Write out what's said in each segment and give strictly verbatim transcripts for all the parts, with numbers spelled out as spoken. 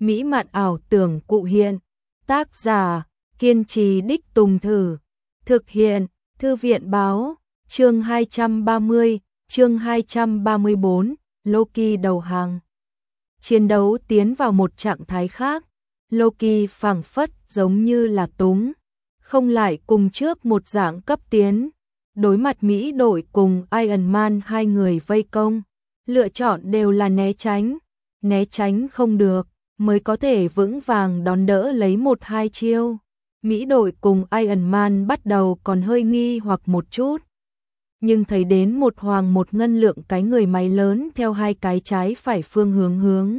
mỹ mạn ảo tưởng cụ hiện. Tác giả, kiên trì đích tùng thử. Thực hiện, Thư viện báo, chương hai trăm ba mươi, chương hai trăm ba mươi bốn, Loki đầu hàng. Chiến đấu tiến vào một trạng thái khác, Loki phảng phất giống như là túng, không lại cùng trước một dạng cấp tiến. Đối mặt Mỹ đội cùng Iron Man hai người vây công, lựa chọn đều là né tránh, né tránh không được, mới có thể vững vàng đón đỡ lấy một hai chiêu. Mỹ đội cùng Iron Man bắt đầu còn hơi nghi hoặc một chút, nhưng thấy đến một hoàng một ngân lượng cái người máy lớn theo hai cái trái phải phương hướng hướng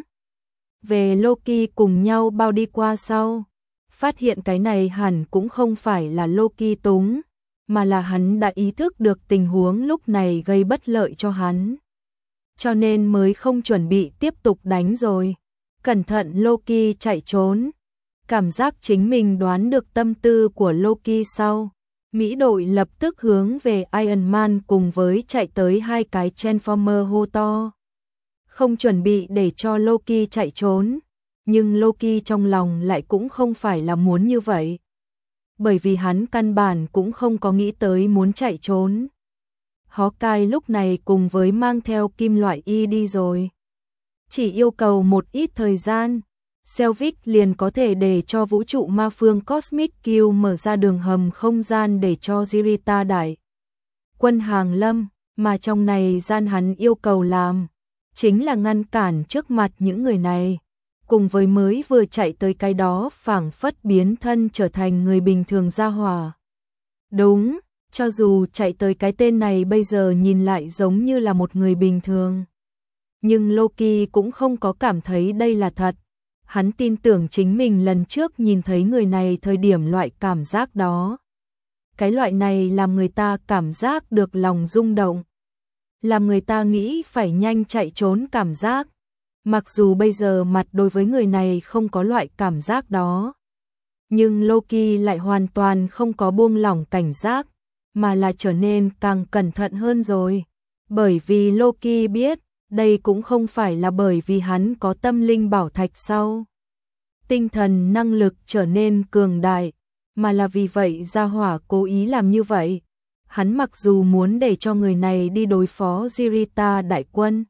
về Loki cùng nhau bao đi qua sau, phát hiện cái này hẳn cũng không phải là Loki túng, mà là hắn đã ý thức được tình huống lúc này gây bất lợi cho hắn, cho nên mới không chuẩn bị tiếp tục đánh rồi. Cẩn thận Loki chạy trốn, cảm giác chính mình đoán được tâm tư của Loki sau, Mỹ đội lập tức hướng về Iron Man cùng với chạy tới hai cái Transformer hô to. Không chuẩn bị để cho Loki chạy trốn, nhưng Loki trong lòng lại cũng không phải là muốn như vậy. Bởi vì hắn căn bản cũng không có nghĩ tới muốn chạy trốn. Hawkeye lúc này cùng với mang theo kim loại y đi rồi. Chỉ yêu cầu một ít thời gian, Selvig liền có thể để cho vũ trụ ma phương Cosmic Q mở ra đường hầm không gian để cho Jirita đại quân hàng lâm, mà trong này gian hắn yêu cầu làm chính là ngăn cản trước mặt những người này, cùng với mới vừa chạy tới cái đó phảng phất biến thân trở thành người bình thường ra hỏa. Đúng, cho dù chạy tới cái tên này bây giờ nhìn lại giống như là một người bình thường, nhưng Loki cũng không có cảm thấy đây là thật. Hắn tin tưởng chính mình lần trước nhìn thấy người này thời điểm loại cảm giác đó. Cái loại này làm người ta cảm giác được lòng rung động, làm người ta nghĩ phải nhanh chạy trốn cảm giác. Mặc dù bây giờ mặt đối với người này không có loại cảm giác đó, nhưng Loki lại hoàn toàn không có buông lỏng cảnh giác, mà là trở nên càng cẩn thận hơn rồi. Bởi vì Loki biết, đây cũng không phải là bởi vì hắn có tâm linh bảo thạch sau tinh thần năng lực trở nên cường đại, mà là vì vậy gia hỏa cố ý làm như vậy. Hắn mặc dù muốn để cho người này đi đối phó Jirita đại quân,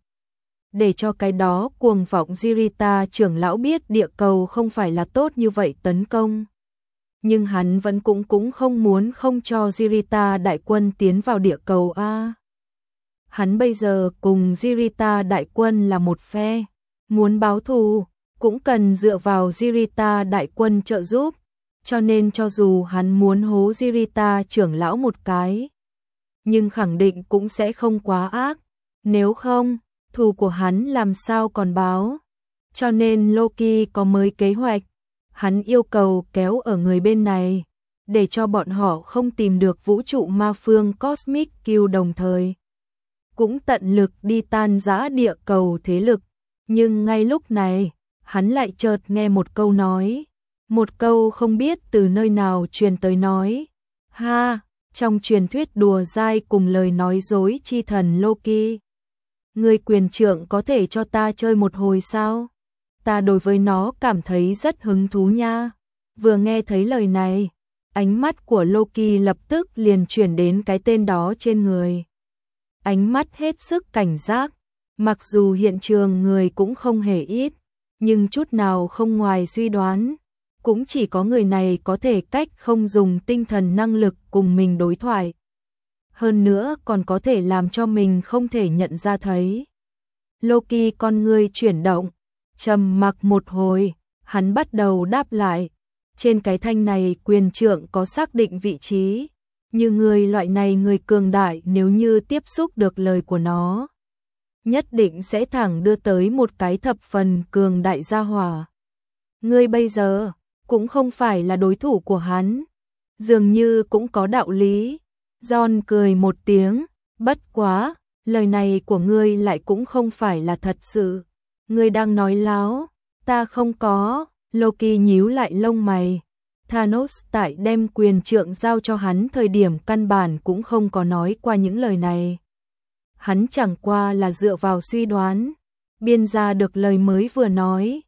để cho cái đó cuồng vọng Jirita trưởng lão biết địa cầu không phải là tốt như vậy tấn công, nhưng hắn vẫn cũng cũng không muốn không cho Jirita đại quân tiến vào địa cầu a. Hắn bây giờ cùng Jirita đại quân là một phe, muốn báo thù cũng cần dựa vào Jirita đại quân trợ giúp, cho nên cho dù hắn muốn hố Jirita trưởng lão một cái, nhưng khẳng định cũng sẽ không quá ác, nếu không, thù của hắn làm sao còn báo. Cho nên Loki có mới kế hoạch, hắn yêu cầu kéo ở người bên này, để cho bọn họ không tìm được vũ trụ ma phương Cosmic Q, đồng thời cũng tận lực đi tan rã địa cầu thế lực. Nhưng ngay lúc này, hắn lại chợt nghe một câu nói, một câu không biết từ nơi nào truyền tới nói, ha, trong truyền thuyết đùa dai cùng lời nói dối chi thần Loki. Người quyền trượng có thể cho ta chơi một hồi sao? Ta đối với nó cảm thấy rất hứng thú nha. Vừa nghe thấy lời này, ánh mắt của Loki lập tức liền chuyển đến cái tên đó trên người. Ánh mắt hết sức cảnh giác, mặc dù hiện trường người cũng không hề ít, nhưng chút nào không ngoài suy đoán, cũng chỉ có người này có thể cách không dùng tinh thần năng lực cùng mình đối thoại. Hơn nữa còn có thể làm cho mình không thể nhận ra thấy. Loki con người chuyển động, trầm mặc một hồi, hắn bắt đầu đáp lại. Trên cái thanh này quyền trượng có xác định vị trí, như người loại này người cường đại nếu như tiếp xúc được lời của nó, nhất định sẽ thẳng đưa tới một cái thập phần cường đại gia hỏa. Ngươi bây giờ cũng không phải là đối thủ của hắn, dường như cũng có đạo lý. John cười một tiếng, bất quá, lời này của ngươi lại cũng không phải là thật sự. Ngươi đang nói láo, ta không có. Loki nhíu lại lông mày. Thanos tại đem quyền trượng giao cho hắn thời điểm căn bản cũng không có nói qua những lời này. Hắn chẳng qua là dựa vào suy đoán, biên ra được lời mới vừa nói.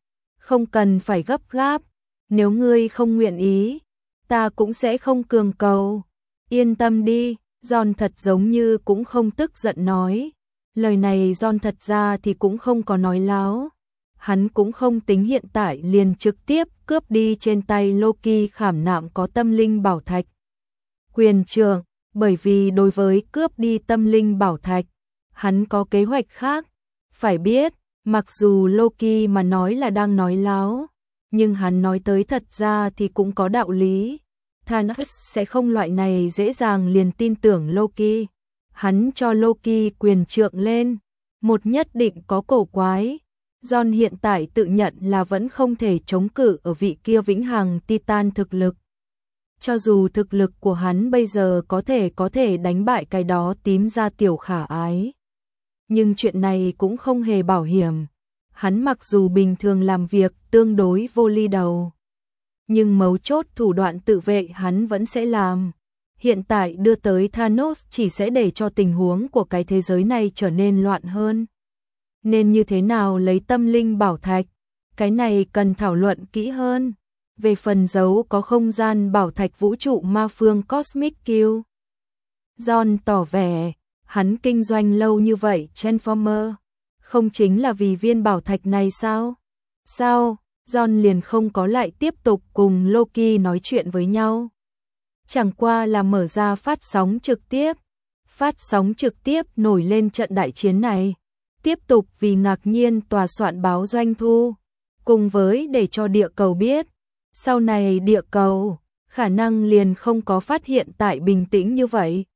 Không cần phải gấp gáp, nếu ngươi không nguyện ý, ta cũng sẽ không cường cầu. Yên tâm đi, John thật giống như cũng không tức giận nói. Lời này John thật ra thì cũng không có nói láo. Hắn cũng không tính hiện tại liền trực tiếp cướp đi trên tay Loki khảm nạm có tâm linh bảo thạch. Quyền trưởng, bởi vì đối với cướp đi tâm linh bảo thạch, hắn có kế hoạch khác. Phải biết, mặc dù Loki mà nói là đang nói láo, nhưng hắn nói tới thật ra thì cũng có đạo lý. Thanos sẽ không loại này dễ dàng liền tin tưởng Loki. Hắn cho Loki quyền trượng lên, một nhất định có cổ quái. John hiện tại tự nhận là vẫn không thể chống cự ở vị kia vĩnh hằng Titan thực lực. Cho dù thực lực của hắn bây giờ có thể có thể đánh bại cái đó tím da tiểu khả ái. Nhưng chuyện này cũng không hề bảo hiểm. Hắn mặc dù bình thường làm việc tương đối vô ly đầu, nhưng mấu chốt thủ đoạn tự vệ hắn vẫn sẽ làm. Hiện tại đưa tới Thanos chỉ sẽ để cho tình huống của cái thế giới này trở nên loạn hơn. Nên như thế nào lấy tâm linh bảo thạch? Cái này cần thảo luận kỹ hơn. Về phần giấu có không gian bảo thạch vũ trụ ma phương Cosmic Kill, John tỏ vẻ, hắn kinh doanh lâu như vậy Transformer, không chính là vì viên bảo thạch này sao? Sao? John liền không có lại tiếp tục cùng Loki nói chuyện với nhau. Chẳng qua là mở ra phát sóng trực tiếp. Phát sóng trực tiếp nổi lên trận đại chiến này. Tiếp tục vì ngạc nhiên tòa soạn báo doanh thu. Cùng với để cho địa cầu biết. Sau này địa cầu, khả năng liền không có phát hiện tại bình tĩnh như vậy.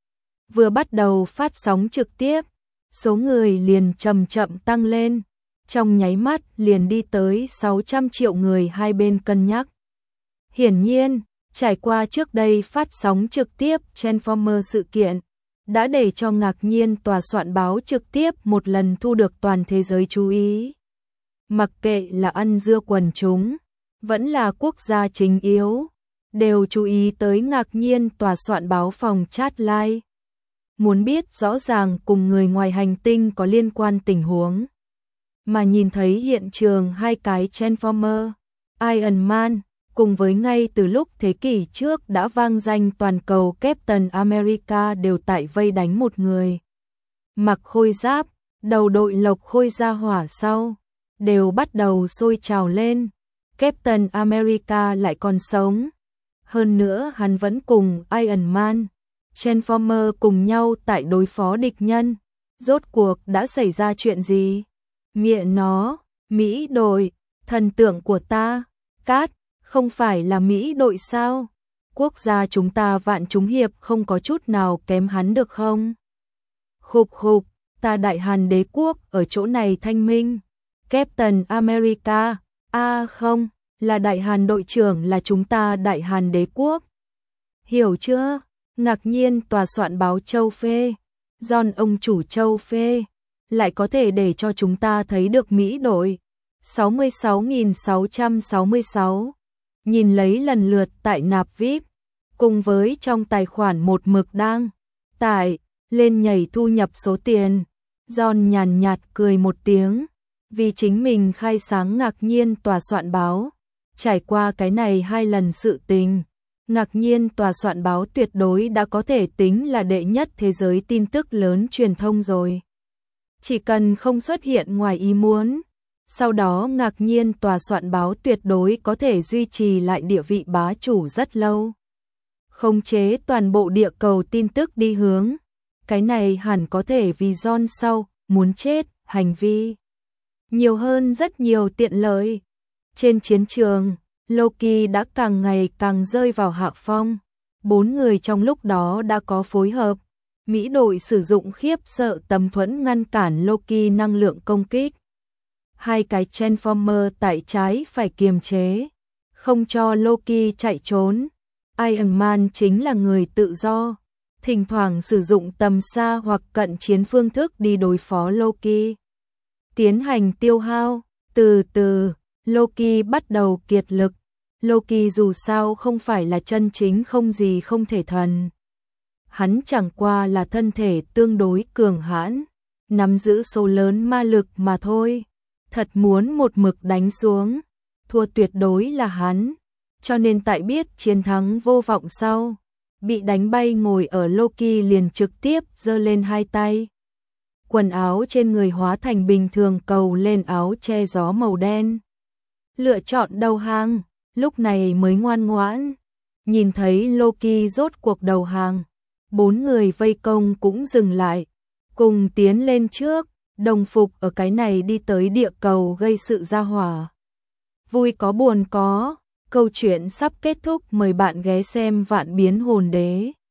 Vừa bắt đầu phát sóng trực tiếp, số người liền chậm chậm tăng lên. Trong nháy mắt liền đi tới sáu trăm triệu người hai bên cân nhắc. Hiển nhiên, trải qua trước đây phát sóng trực tiếp Transformer sự kiện, đã để cho ngạc nhiên tòa soạn báo trực tiếp một lần thu được toàn thế giới chú ý. Mặc kệ là ăn dưa quần chúng, vẫn là quốc gia chính yếu, đều chú ý tới ngạc nhiên tòa soạn báo phòng chat live. Muốn biết rõ ràng cùng người ngoài hành tinh có liên quan tình huống. Mà nhìn thấy hiện trường hai cái Transformer, Iron Man, cùng với ngay từ lúc thế kỷ trước đã vang danh toàn cầu Captain America đều tại vây đánh một người. Mặc khôi giáp, đầu đội lộc khôi ra hỏa sau, đều bắt đầu sôi trào lên. Captain America lại còn sống. Hơn nữa hắn vẫn cùng Iron Man, Transformer cùng nhau tại đối phó địch nhân. Rốt cuộc đã xảy ra chuyện gì? Mẹ nó, Mỹ đội, thần tượng của ta, cát, không phải là Mỹ đội sao? Quốc gia chúng ta vạn chúng hiệp không có chút nào kém hắn được không? Khục khục, ta Đại Hàn đế quốc ở chỗ này thanh minh. Captain America, a à không, là Đại Hàn đội trưởng là chúng ta Đại Hàn đế quốc. Hiểu chưa? Ngạc nhiên tòa soạn báo châu phê, John ông chủ châu phê, lại có thể để cho chúng ta thấy được Mỹ đội. sáu mươi sáu nghìn sáu trăm sáu mươi sáu. Nhìn lấy lần lượt tại nạp vi ai pi, cùng với trong tài khoản một mực đang tải lên nhảy thu nhập số tiền. John nhàn nhạt cười một tiếng, vì chính mình khai sáng ngạc nhiên tòa soạn báo. Trải qua cái này hai lần sự tình, ngạc nhiên tòa soạn báo tuyệt đối đã có thể tính là đệ nhất thế giới tin tức lớn truyền thông rồi. Chỉ cần không xuất hiện ngoài ý muốn, sau đó ngạc nhiên tòa soạn báo tuyệt đối có thể duy trì lại địa vị bá chủ rất lâu. Khống chế toàn bộ địa cầu tin tức đi hướng. Cái này hẳn có thể vì John sau, muốn chết, hành vi nhiều hơn rất nhiều tiện lợi. Trên chiến trường, Loki đã càng ngày càng rơi vào hạ phong. Bốn người trong lúc đó đã có phối hợp. Mỹ đội sử dụng khiếp sợ tấm thuẫn ngăn cản Loki năng lượng công kích. Hai cái Transformer tại trái phải kiềm chế, không cho Loki chạy trốn. Iron Man chính là người tự do, thỉnh thoảng sử dụng tầm xa hoặc cận chiến phương thức đi đối phó Loki. Tiến hành tiêu hao, từ từ, Loki bắt đầu kiệt lực. Loki dù sao không phải là chân chính không gì không thể thần. Hắn chẳng qua là thân thể tương đối cường hãn, nắm giữ số lớn ma lực mà thôi. thật muốn một mực đánh xuống, thua tuyệt đối là hắn, cho nên tại biết chiến thắng vô vọng sau, bị đánh bay ngồi ở Loki liền trực tiếp giơ lên hai tay. Quần áo trên người hóa thành bình thường cầu lên áo che gió màu đen. Lựa chọn đầu hàng, lúc này mới ngoan ngoãn. Nhìn thấy Loki rốt cuộc đầu hàng, bốn người vây công cũng dừng lại, cùng tiến lên trước, đồng phục ở cái này đi tới địa cầu gây sự ra hỏa. Vui có buồn có, câu chuyện sắp kết thúc, mời bạn ghé xem Vạn Biến Hồn Đế.